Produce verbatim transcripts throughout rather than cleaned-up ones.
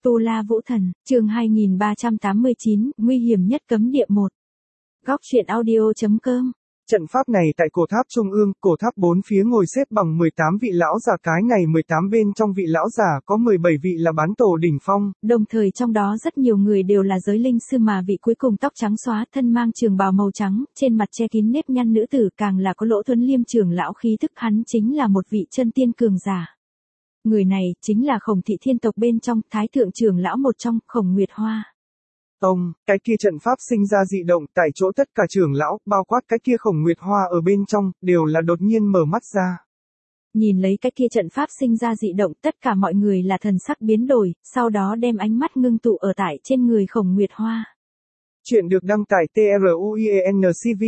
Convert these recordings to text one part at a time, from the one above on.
Tu La Vũ Thần, chương hai nghìn ba trăm tám mươi chín, nguy hiểm nhất cấm địa một. Góc truyện audio.com. Trận pháp này tại cổ tháp trung ương, cổ tháp bốn phía ngồi xếp bằng mười tám vị lão giả, cái này mười tám bên trong vị lão giả có mười bảy vị là bán tổ đỉnh phong. Đồng thời trong đó rất nhiều người đều là giới linh sư, mà vị cuối cùng tóc trắng xóa, thân mang trường bào màu trắng, trên mặt che kín nếp nhăn nữ tử càng là có Lỗ Tuấn Liêm trưởng lão khí thức, hắn chính là một vị chân tiên cường giả. Người này chính là Khổng Thị Thiên tộc bên trong thái thượng trưởng lão một trong, Khổng Nguyệt Hoa. Ông, cái kia trận pháp sinh ra dị động tại chỗ, tất cả trưởng lão, bao quát cái kia Khổng Nguyệt Hoa ở bên trong, đều là đột nhiên mở mắt ra. Nhìn lấy cái kia trận pháp sinh ra dị động, tất cả mọi người là thần sắc biến đổi, sau đó đem ánh mắt ngưng tụ ở tại trên người Khổng Nguyệt Hoa. Chuyện được đăng tải tê rờ u i en xê vê.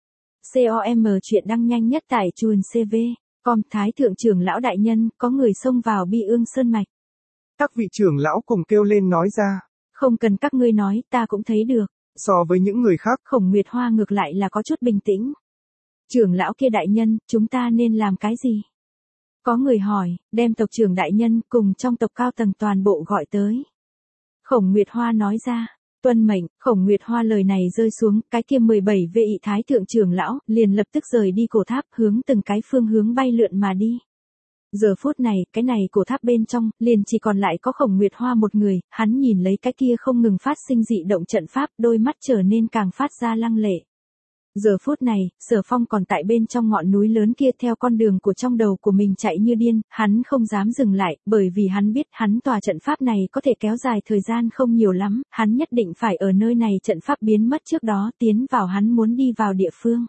com chuyện đăng nhanh nhất tại chuồn xê vê. Com thái thượng trưởng lão đại nhân, có người xông vào Bi Ương Sơn Mạch. Các vị trưởng lão cùng kêu lên nói ra. Không cần các ngươi nói, ta cũng thấy được. So với những người khác, Khổng Nguyệt Hoa ngược lại là có chút bình tĩnh. Trưởng lão kia đại nhân, chúng ta nên làm cái gì? Có người hỏi, đem tộc trưởng đại nhân cùng trong tộc cao tầng toàn bộ gọi tới. Khổng Nguyệt Hoa nói ra, tuân mệnh. Khổng Nguyệt Hoa lời này rơi xuống, cái kia mười bảy vị thái thượng trưởng lão liền lập tức rời đi cổ tháp, hướng từng cái phương hướng bay lượn mà đi. Giờ phút này, cái này cổ tháp bên trong, liền chỉ còn lại có Khổng Nguyệt Hoa một người, hắn nhìn lấy cái kia không ngừng phát sinh dị động trận pháp, đôi mắt trở nên càng phát ra lăng lệ. Giờ phút này, Sở Phong còn tại bên trong ngọn núi lớn kia, theo con đường của trong đầu của mình chạy như điên, hắn không dám dừng lại, bởi vì hắn biết hắn tòa trận pháp này có thể kéo dài thời gian không nhiều lắm, hắn nhất định phải ở nơi này trận pháp biến mất trước đó tiến vào hắn muốn đi vào địa phương.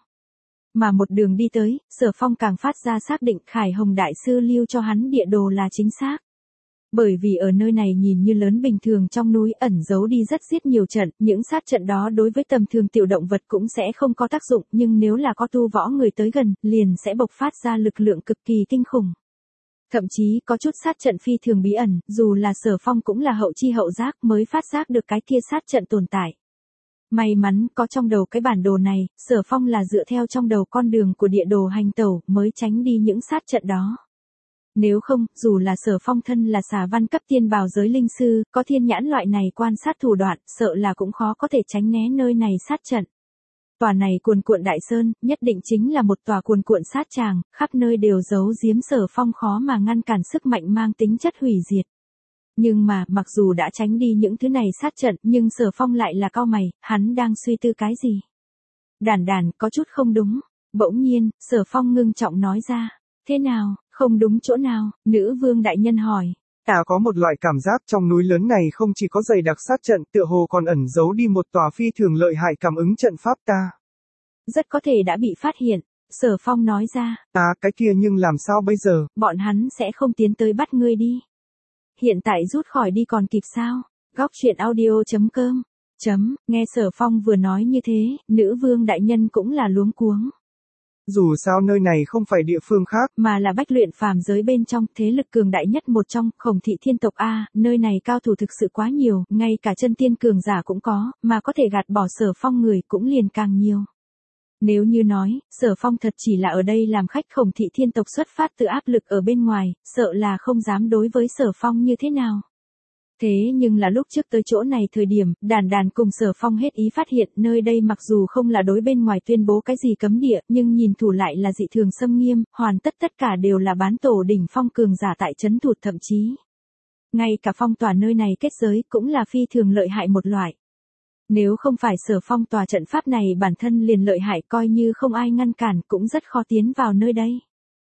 Mà một đường đi tới, Sở Phong càng phát ra xác định Khải Hồng Đại Sư lưu cho hắn địa đồ là chính xác. Bởi vì ở nơi này nhìn như lớn bình thường trong núi ẩn giấu đi rất giết nhiều trận, những sát trận đó đối với tầm thường tiểu động vật cũng sẽ không có tác dụng, nhưng nếu là có tu võ người tới gần, liền sẽ bộc phát ra lực lượng cực kỳ kinh khủng. Thậm chí có chút sát trận phi thường bí ẩn, dù là Sở Phong cũng là hậu chi hậu giác mới phát giác được cái kia sát trận tồn tại. May mắn có trong đầu cái bản đồ này, Sở Phong là dựa theo trong đầu con đường của địa đồ hành tẩu mới tránh đi những sát trận đó. Nếu không, dù là Sở Phong thân là xà văn cấp tiên bào giới linh sư, có thiên nhãn loại này quan sát thủ đoạn, sợ là cũng khó có thể tránh né nơi này sát trận. Tòa này cuồn cuộn đại sơn, nhất định chính là một tòa cuồn cuộn sát tràng, khắp nơi đều giấu giếm Sở Phong khó mà ngăn cản sức mạnh mang tính chất hủy diệt. Nhưng mà, mặc dù đã tránh đi những thứ này sát trận, nhưng Sở Phong lại là cau mày, hắn đang suy tư cái gì? Đàn đàn, có chút không đúng. Bỗng nhiên, Sở Phong ngưng trọng nói ra. Thế nào, không đúng chỗ nào? Nữ vương đại nhân hỏi. Ta có một loại cảm giác trong núi lớn này không chỉ có dày đặc sát trận, tựa hồ còn ẩn giấu đi một tòa phi thường lợi hại cảm ứng trận pháp ta. Rất có thể đã bị phát hiện. Sở Phong nói ra. À, cái kia nhưng làm sao bây giờ? Bọn hắn sẽ không tiến tới bắt ngươi đi. Hiện tại rút khỏi đi còn kịp sao? Góc truyện audio.com. Chấm, nghe Sở Phong vừa nói như thế, nữ vương đại nhân cũng là luống cuống. Dù sao nơi này không phải địa phương khác, mà là bách luyện phàm giới bên trong, thế lực cường đại nhất một trong, Khổng Thị Thiên tộc A, nơi này cao thủ thực sự quá nhiều, ngay cả chân tiên cường giả cũng có, mà có thể gạt bỏ Sở Phong người cũng liền càng nhiều. Nếu như nói, Sở Phong thật chỉ là ở đây làm khách, Khổng Thị Thiên tộc xuất phát từ áp lực ở bên ngoài, sợ là không dám đối với Sở Phong như thế nào. Thế nhưng là lúc trước tới chỗ này thời điểm, đàn đàn cùng Sở Phong hết ý phát hiện nơi đây mặc dù không là đối bên ngoài tuyên bố cái gì cấm địa, nhưng nhìn thủ lại là dị thường xâm nghiêm, hoàn tất tất cả đều là bán tổ đỉnh phong cường giả tại trấn thủ, thậm chí. Ngay cả phong tỏa nơi này kết giới cũng là phi thường lợi hại một loại. Nếu không phải Sở Phong tòa trận pháp này bản thân liền lợi hại, coi như không ai ngăn cản cũng rất khó tiến vào nơi đây.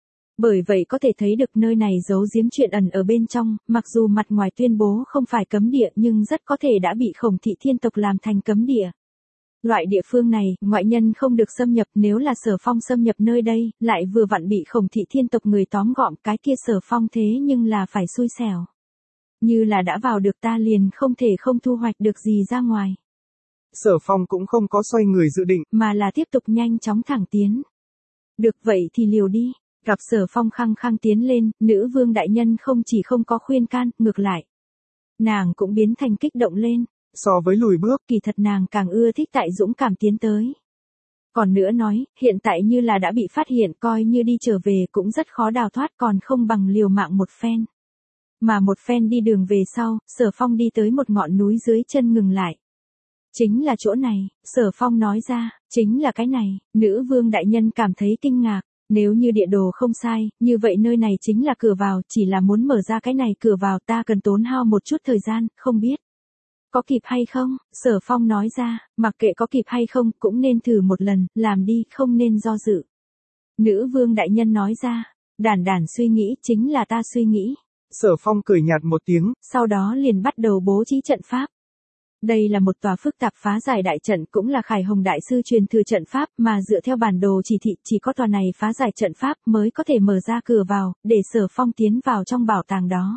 Bởi vậy có thể thấy được nơi này giấu giếm chuyện ẩn ở bên trong, mặc dù mặt ngoài tuyên bố không phải cấm địa nhưng rất có thể đã bị Khổng Thị Thiên tộc làm thành cấm địa. Loại địa phương này, ngoại nhân không được xâm nhập, nếu là Sở Phong xâm nhập nơi đây, lại vừa vặn bị Khổng Thị Thiên tộc người tóm gọn, cái kia Sở Phong thế nhưng là phải xui xẻo. Như là đã vào được ta liền không thể không thu hoạch được gì ra ngoài. Sở Phong cũng không có xoay người dự định, mà là tiếp tục nhanh chóng thẳng tiến. Được vậy thì liều đi. Gặp Sở Phong khăng khăng tiến lên, nữ vương đại nhân không chỉ không có khuyên can, ngược lại. Nàng cũng biến thành kích động lên. So với lùi bước, kỳ thật nàng càng ưa thích tại dũng cảm tiến tới. Còn nữa nói, hiện tại như là đã bị phát hiện, coi như đi trở về cũng rất khó đào thoát, còn không bằng liều mạng một phen. Mà một phen đi đường về sau, Sở Phong đi tới một ngọn núi dưới chân ngừng lại. Chính là chỗ này, Sở Phong nói ra, chính là cái này, nữ vương đại nhân cảm thấy kinh ngạc. Nếu như địa đồ không sai, như vậy nơi này chính là cửa vào, chỉ là muốn mở ra cái này cửa vào ta cần tốn hao một chút thời gian, không biết. Có kịp hay không? Sở Phong nói ra, mặc kệ có kịp hay không, cũng nên thử một lần, làm đi, không nên do dự. Nữ vương đại nhân nói ra, đản đản suy nghĩ chính là ta suy nghĩ. Sở Phong cười nhạt một tiếng, sau đó liền bắt đầu bố trí trận pháp. Đây là một tòa phức tạp phá giải đại trận, cũng là Khải Hồng đại sư truyền thừa trận pháp, mà dựa theo bản đồ chỉ thị chỉ có tòa này phá giải trận pháp mới có thể mở ra cửa vào, để Sở Phong tiến vào trong bảo tàng đó.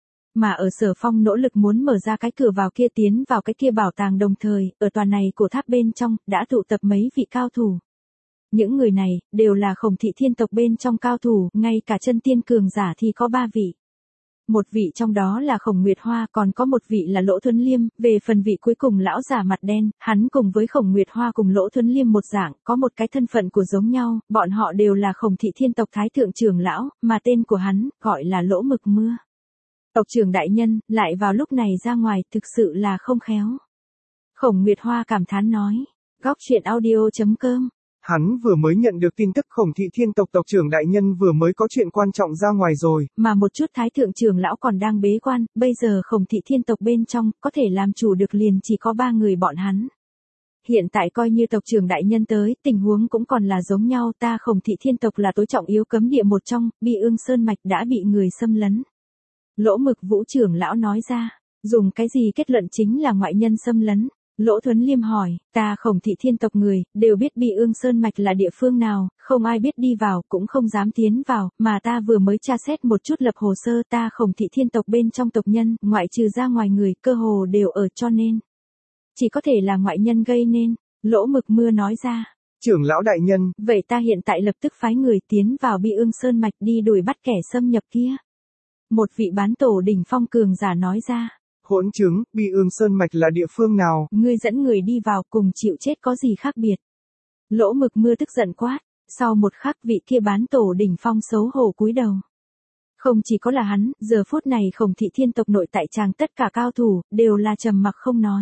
Mà ở Sở Phong nỗ lực muốn mở ra cái cửa vào kia tiến vào cái kia bảo tàng đồng thời, ở tòa này cổ tháp bên trong, đã tụ tập mấy vị cao thủ. Những người này, đều là Khổng thị thiên tộc bên trong cao thủ, ngay cả chân tiên cường giả thì có ba vị. Một vị trong đó là Khổng Nguyệt Hoa, còn có một vị là Lỗ Thuấn Liêm, về phần vị cuối cùng lão giả mặt đen, hắn cùng với Khổng Nguyệt Hoa cùng Lỗ Thuấn Liêm một dạng, có một cái thân phận của giống nhau, bọn họ đều là Khổng thị thiên tộc thái thượng trưởng lão, mà tên của hắn, gọi là Lỗ Mực Mưa. Tộc trưởng đại nhân, lại vào lúc này ra ngoài, thực sự là không khéo. Khổng Nguyệt Hoa cảm thán nói, góc truyện audio chấm com. Hắn vừa mới nhận được tin tức Khổng thị thiên tộc tộc trưởng đại nhân vừa mới có chuyện quan trọng ra ngoài rồi. Mà một chút thái thượng trưởng lão còn đang bế quan, bây giờ Khổng thị thiên tộc bên trong, có thể làm chủ được liền chỉ có ba người bọn hắn. Hiện tại coi như tộc trưởng đại nhân tới, tình huống cũng còn là giống nhau, ta Khổng thị thiên tộc là tối trọng yếu cấm địa một trong, Bi Ương Sơn Mạch đã bị người xâm lấn. Lỗ Mực Vũ trưởng lão nói ra, dùng cái gì kết luận chính là ngoại nhân xâm lấn. Lỗ Thuấn Liêm hỏi, ta Khổng thị thiên tộc người, đều biết Bi Ương Sơn Mạch là địa phương nào, không ai biết đi vào, cũng không dám tiến vào, mà ta vừa mới tra xét một chút lập hồ sơ, ta Khổng thị thiên tộc bên trong tộc nhân, ngoại trừ ra ngoài người, cơ hồ đều ở, cho nên. Chỉ có thể là ngoại nhân gây nên, Lỗ Mực Mưa nói ra. Trưởng lão đại nhân, vậy ta hiện tại lập tức phái người tiến vào Bi Ương Sơn Mạch đi đuổi bắt kẻ xâm nhập kia. Một vị bán tổ đỉnh phong cường giả nói ra. Hỗn chứng, Bi Ương Sơn Mạch là địa phương nào? Ngươi dẫn người đi vào cùng chịu chết có gì khác biệt? Lỗ Mực Mưa tức giận quát, sau một khắc vị kia bán tổ đỉnh phong xấu hổ cúi đầu. Không chỉ có là hắn, giờ phút này Khổng thị thiên tộc nội tại tràng tất cả cao thủ, đều là trầm mặc không nói.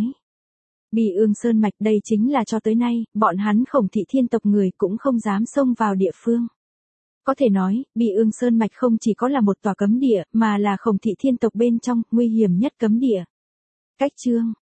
Bi Ương Sơn Mạch đây chính là cho tới nay, bọn hắn Khổng thị thiên tộc người cũng không dám xông vào địa phương. Có thể nói, Bi Ương Sơn Mạch không chỉ có là một tòa cấm địa, mà là Khổng thị thiên tộc bên trong, nguy hiểm nhất cấm địa. Cách chương